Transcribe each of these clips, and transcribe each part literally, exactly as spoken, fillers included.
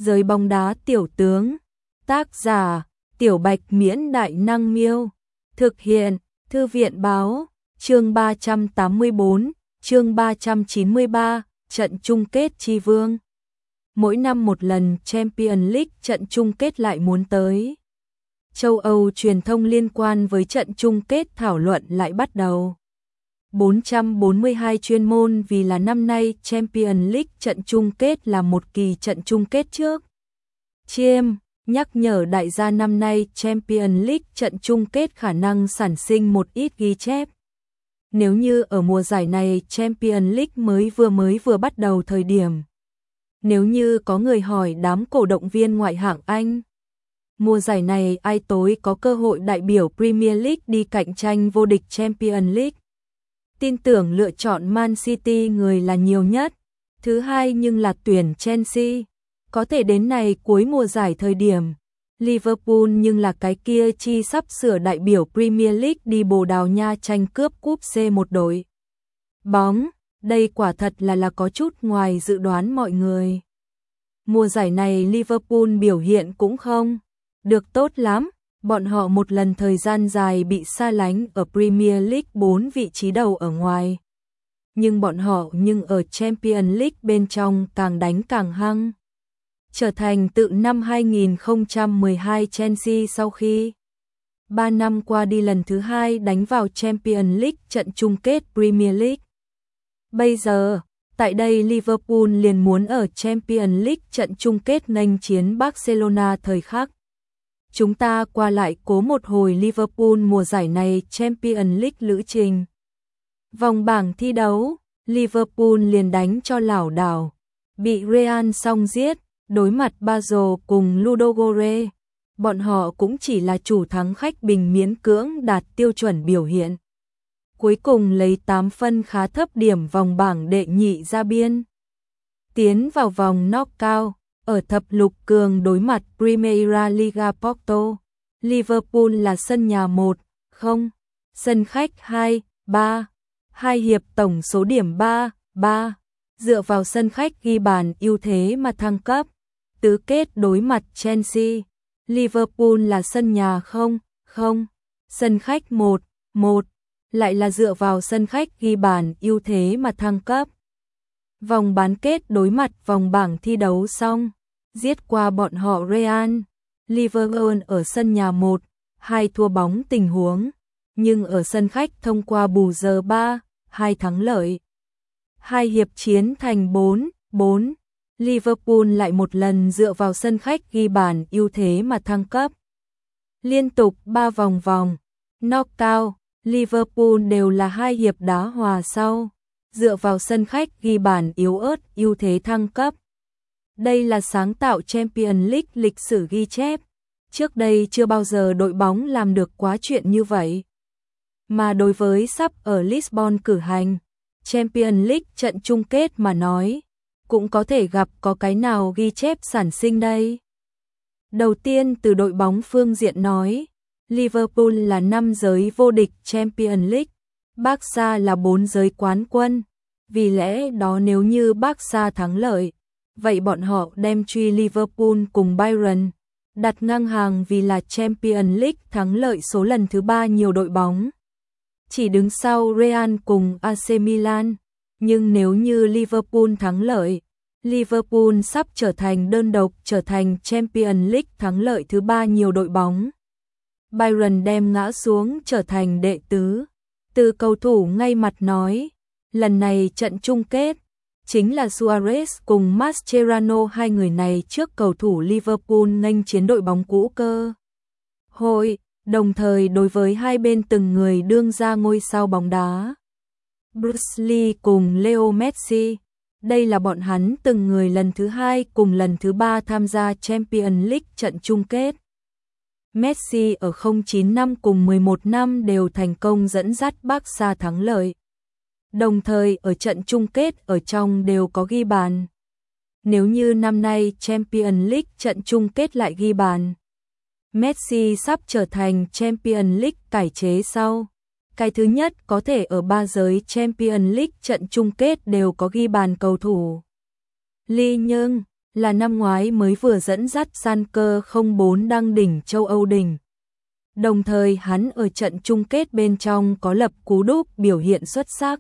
Giới bóng đá tiểu tướng. Tác giả: Tiểu Bạch Miễn Đại Năng Miêu. Thực hiện: Thư viện báo. Chương ba trăm tám mươi bốn, chương ba trăm chín mươi ba, trận chung kết tri vương. Mỗi năm một lần Champions League trận chung kết lại muốn tới. Châu Âu truyền thông liên quan với trận chung kết thảo luận lại bắt đầu. bốn trăm bốn mươi hai chuyên môn vì là năm nay Champions League trận chung kết là một kỳ trận chung kết trước. Chiêm nhắc nhở đại gia năm nay Champions League trận chung kết khả năng sản sinh một ít ghi chép. Nếu như ở mùa giải này Champions League mới vừa mới vừa bắt đầu thời điểm. Nếu như có người hỏi đám cổ động viên ngoại hạng Anh, mùa giải này ai tối có cơ hội đại biểu Premier League đi cạnh tranh vô địch Champions League? Tin tưởng lựa chọn Man City người là nhiều nhất, thứ hai nhưng là tuyển Chelsea. Có thể đến này cuối mùa giải thời điểm, Liverpool nhưng là cái kia chi sắp sửa đại biểu Premier League đi Bồ Đào Nha tranh cướp cúp C một đội. Bóng, đây quả thật là là có chút ngoài dự đoán mọi người. Mùa giải này Liverpool biểu hiện cũng không được tốt lắm, bọn họ một lần thời gian dài bị xa lánh ở Premier League bốn vị trí đầu ở ngoài. Nhưng bọn họ nhưng ở Champions League bên trong càng đánh càng hăng. Trở thành tự năm hai nghìn không trăm mười hai Chelsea sau khi ba năm qua đi lần thứ hai đánh vào Champions League trận chung kết Premier League. Bây giờ, tại đây Liverpool liền muốn ở Champions League trận chung kết nghênh chiến Barcelona thời khắc. Chúng ta qua lại cố một hồi Liverpool mùa giải này Champions League lữ trình. Vòng bảng thi đấu, Liverpool liền đánh cho lảo đảo, bị Real song giết. Đối mặt Basel cùng Ludogorets, bọn họ cũng chỉ là chủ thắng khách bình miễn cưỡng đạt tiêu chuẩn biểu hiện. Cuối cùng lấy tám phân khá thấp điểm vòng bảng đệ nhị ra biên. Tiến vào vòng knockout, ở thập lục cường đối mặt Primeira Liga Porto, Liverpool là sân nhà một không, sân khách hai ba, hai hiệp tổng số điểm ba ba, dựa vào sân khách ghi bàn ưu thế mà thăng cấp. Tứ kết đối mặt Chelsea, Liverpool là sân nhà không không, sân khách một một, lại là dựa vào sân khách ghi bàn ưu thế mà thăng cấp. Vòng bán kết đối mặt vòng bảng thi đấu xong, giết qua bọn họ Real, Liverpool ở sân nhà một hai thua bóng tình huống, nhưng ở sân khách thông qua bù giờ ba hai thắng lợi. Hai hiệp chiến thành bốn bốn. Liverpool lại một lần dựa vào sân khách ghi bàn ưu thế mà thăng cấp. Liên tục ba vòng vòng knockout, Liverpool đều là hai hiệp đá hòa sau, dựa vào sân khách ghi bàn yếu ớt ưu thế thăng cấp. Đây là sáng tạo Champions League lịch sử ghi chép. Trước đây chưa bao giờ đội bóng làm được quá chuyện như vậy. Mà đối với sắp ở Lisbon cử hành Champions League trận chung kết mà nói, cũng có thể gặp có cái nào ghi chép sản sinh đây. Đầu tiên từ đội bóng phương diện nói, Liverpool là năm giới vô địch Champions League, Barca là bốn giới quán quân. Vì lẽ đó nếu như Barca thắng lợi, vậy bọn họ đem truy Liverpool cùng Bayern, đặt ngang hàng vì là Champions League thắng lợi số lần thứ ba nhiều đội bóng. Chỉ đứng sau Real cùng a xê Milan. Nhưng nếu như Liverpool thắng lợi, Liverpool sắp trở thành đơn độc trở thành Champions League thắng lợi thứ ba nhiều đội bóng. Bayern đem ngã xuống trở thành đệ tứ. Từ cầu thủ ngay mặt nói, lần này trận chung kết, chính là Suarez cùng Mascherano hai người này trước cầu thủ Liverpool nghênh chiến đội bóng cũ cơ hội, đồng thời đối với hai bên từng người đương ra ngôi sao bóng đá. Bruce Lee cùng Leo Messi, đây là bọn hắn từng người lần thứ hai cùng lần thứ ba tham gia Champions League trận chung kết. Messi ở không chín năm cùng mười một năm đều thành công dẫn dắt Barca thắng lợi. Đồng thời ở trận chung kết ở trong đều có ghi bàn. Nếu như năm nay Champions League trận chung kết lại ghi bàn, Messi sắp trở thành Champions League cải chế sau. Cái thứ nhất có thể ở ba giới Champions League trận chung kết đều có ghi bàn cầu thủ. Lee nhưng, là năm ngoái mới vừa dẫn dắt Schalke không bốn đăng đỉnh châu Âu đỉnh. Đồng thời hắn ở trận chung kết bên trong có lập cú đúp biểu hiện xuất sắc.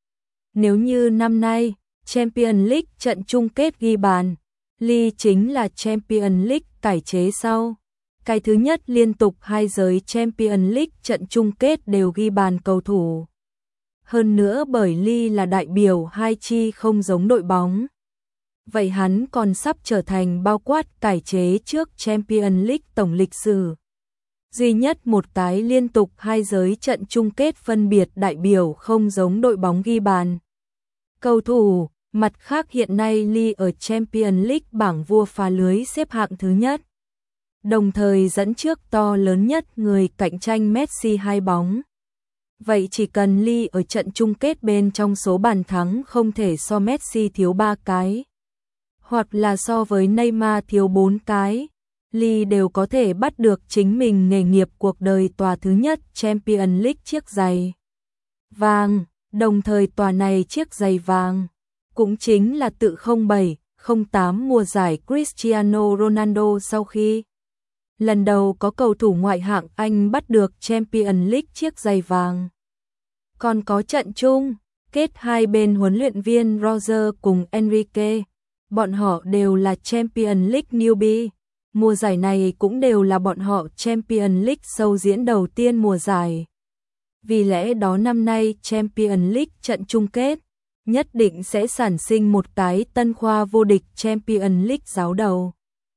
Nếu như năm nay, Champions League trận chung kết ghi bàn, Lee chính là Champions League cải chế sau. Cái thứ nhất liên tục hai giới Champions League trận chung kết đều ghi bàn cầu thủ. Hơn nữa bởi Lee là đại biểu hai chi không giống đội bóng. Vậy hắn còn sắp trở thành bao quát cải chế trước Champions League tổng lịch sử. Duy nhất một cái liên tục hai giới trận chung kết phân biệt đại biểu không giống đội bóng ghi bàn. Cầu thủ, mặt khác hiện nay Lee ở Champions League bảng vua phá lưới xếp hạng thứ nhất. Đồng thời dẫn trước to lớn nhất người cạnh tranh Messi hai bóng. Vậy chỉ cần Lee ở trận chung kết bên trong số bàn thắng không thể so Messi thiếu ba cái, hoặc là so với Neymar thiếu bốn cái, Lee đều có thể bắt được chính mình nghề nghiệp cuộc đời tòa thứ nhất Champions League chiếc giày vàng, đồng thời tòa này chiếc giày vàng cũng chính là tự không bảy không tám mùa giải Cristiano Ronaldo sau khi lần đầu có cầu thủ ngoại hạng Anh bắt được Champions League chiếc giày vàng. Còn có trận chung kết hai bên huấn luyện viên Roger cùng Enrique, bọn họ đều là Champions League newbie. Mùa giải này cũng đều là bọn họ Champions League sâu diễn đầu tiên mùa giải. Vì lẽ đó năm nay Champions League trận chung kết nhất định sẽ sản sinh một cái tân khoa vô địch Champions League giáo đầu.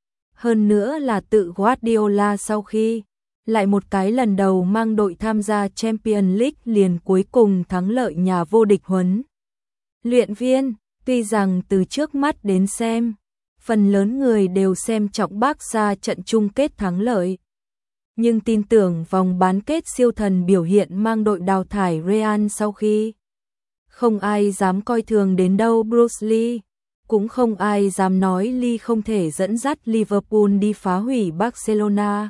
Hơn nữa là tự Guardiola sau khi lại một cái lần đầu mang đội tham gia Champions League liền cuối cùng thắng lợi nhà vô địch huấn luyện viên. Tuy rằng từ trước mắt đến xem, phần lớn người đều xem trọng Barca trận chung kết thắng lợi. Nhưng tin tưởng vòng bán kết siêu thần biểu hiện mang đội đào thải Real sau khi không ai dám coi thường đến đâu Bruce Lee, cũng không ai dám nói Lee không thể dẫn dắt Liverpool đi phá hủy Barcelona.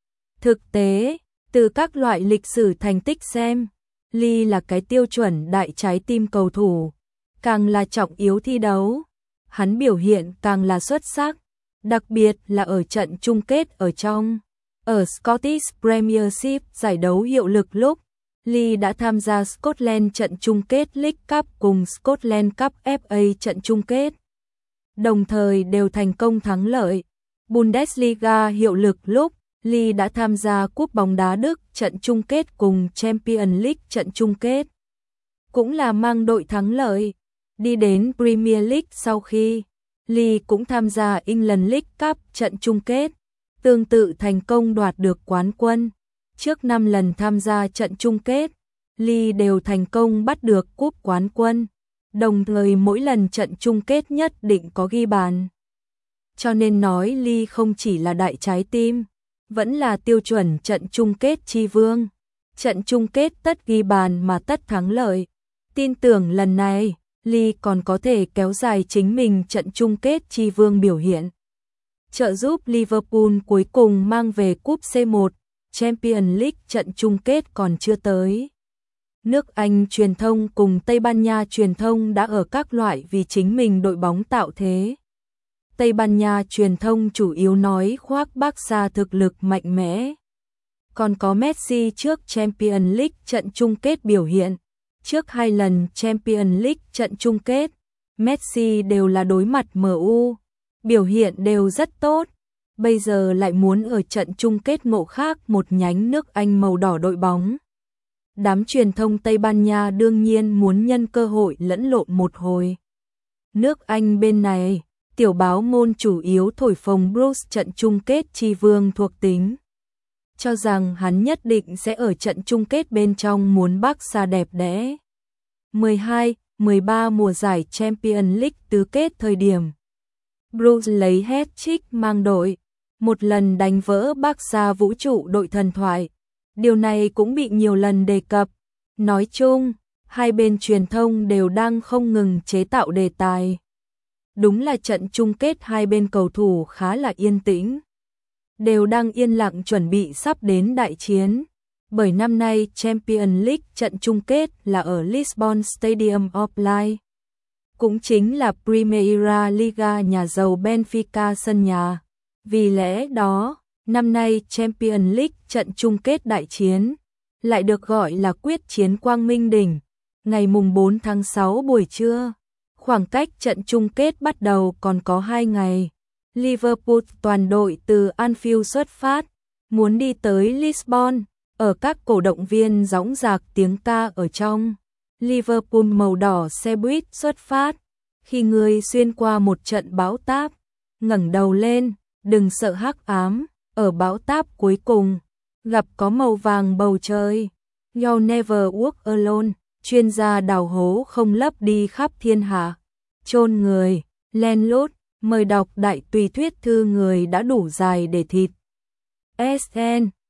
Thực tế, từ các loại lịch sử thành tích xem, Lee là cái tiêu chuẩn đại trái tim cầu thủ, càng là trọng yếu thi đấu, hắn biểu hiện càng là xuất sắc, đặc biệt là ở trận chung kết ở trong. Ở Scottish Premiership giải đấu hiệu lực lúc, Lee đã tham gia Scotland trận chung kết League Cup cùng Scotland Cup ép a trận chung kết. Đồng thời đều thành công thắng lợi. Bundesliga hiệu lực lúc, Lee đã tham gia Cúp bóng đá Đức trận chung kết cùng Champions League trận chung kết. Cũng là mang đội thắng lợi. Đi đến Premier League sau khi, Lee cũng tham gia England League Cup trận chung kết, tương tự thành công đoạt được quán quân. Trước năm lần tham gia trận chung kết, Lee đều thành công bắt được cúp quán quân, đồng thời mỗi lần trận chung kết nhất định có ghi bàn. Cho nên nói Lee không chỉ là đại trái tim, vẫn là tiêu chuẩn trận chung kết chi vương. Trận chung kết tất ghi bàn mà tất thắng lợi. Tin tưởng lần này, Lee còn có thể kéo dài chính mình trận chung kết chi vương biểu hiện, trợ giúp Liverpool cuối cùng mang về cúp xê một. Champions League trận chung kết còn chưa tới. Nước Anh truyền thông cùng Tây Ban Nha truyền thông đã ở các loại vì chính mình đội bóng tạo thế. Tây Ban Nha truyền thông chủ yếu nói khoác Barca thực lực mạnh mẽ. Còn có Messi trước Champions League trận chung kết biểu hiện. Trước hai lần Champions League trận chung kết, Messi đều là đối mặt em u, biểu hiện đều rất tốt. Bây giờ lại muốn ở trận chung kết ngộ khác một nhánh nước Anh màu đỏ đội bóng. Đám truyền thông Tây Ban Nha đương nhiên muốn nhân cơ hội lẫn lộn một hồi. Nước Anh bên này, tiểu báo môn chủ yếu thổi phồng Bruce trận chung kết chi vương thuộc tính, cho rằng hắn nhất định sẽ ở trận chung kết bên trong muốn Barca đẹp đẽ. mười hai, mười ba mùa giải Champions League tứ kết thời điểm, Bruce lấy hat-trick mang đội, một lần đánh vỡ Barca vũ trụ đội thần thoại. Điều này cũng bị nhiều lần đề cập. Nói chung, hai bên truyền thông đều đang không ngừng chế tạo đề tài. Đúng là trận chung kết hai bên cầu thủ khá là yên tĩnh, đều đang yên lặng chuẩn bị sắp đến đại chiến. Bởi năm nay Champions League trận chung kết là ở Lisbon Stadium of Light. cũng chính là Primeira Liga nhà giàu Benfica sân nhà. Vì lẽ đó, năm nay Champions League trận chung kết đại chiến, lại được gọi là quyết chiến quang minh đỉnh, ngày mùng bốn tháng sáu buổi trưa. Khoảng cách trận chung kết bắt đầu còn có hai ngày. Liverpool toàn đội từ Anfield xuất phát, muốn đi tới Lisbon, ở các cổ động viên gióng giạc tiếng ca ở trong. Liverpool màu đỏ xe buýt xuất phát, khi người xuyên qua một trận bão táp, ngẩng đầu lên, đừng sợ hắc ám, ở bão táp cuối cùng, gặp có màu vàng bầu trời. You'll never walk alone, chuyên gia đào hố không lấp đi khắp thiên hạ, chôn người, len lút, mời đọc đại tùy thuyết thư người đã đủ dài để thịt. ét en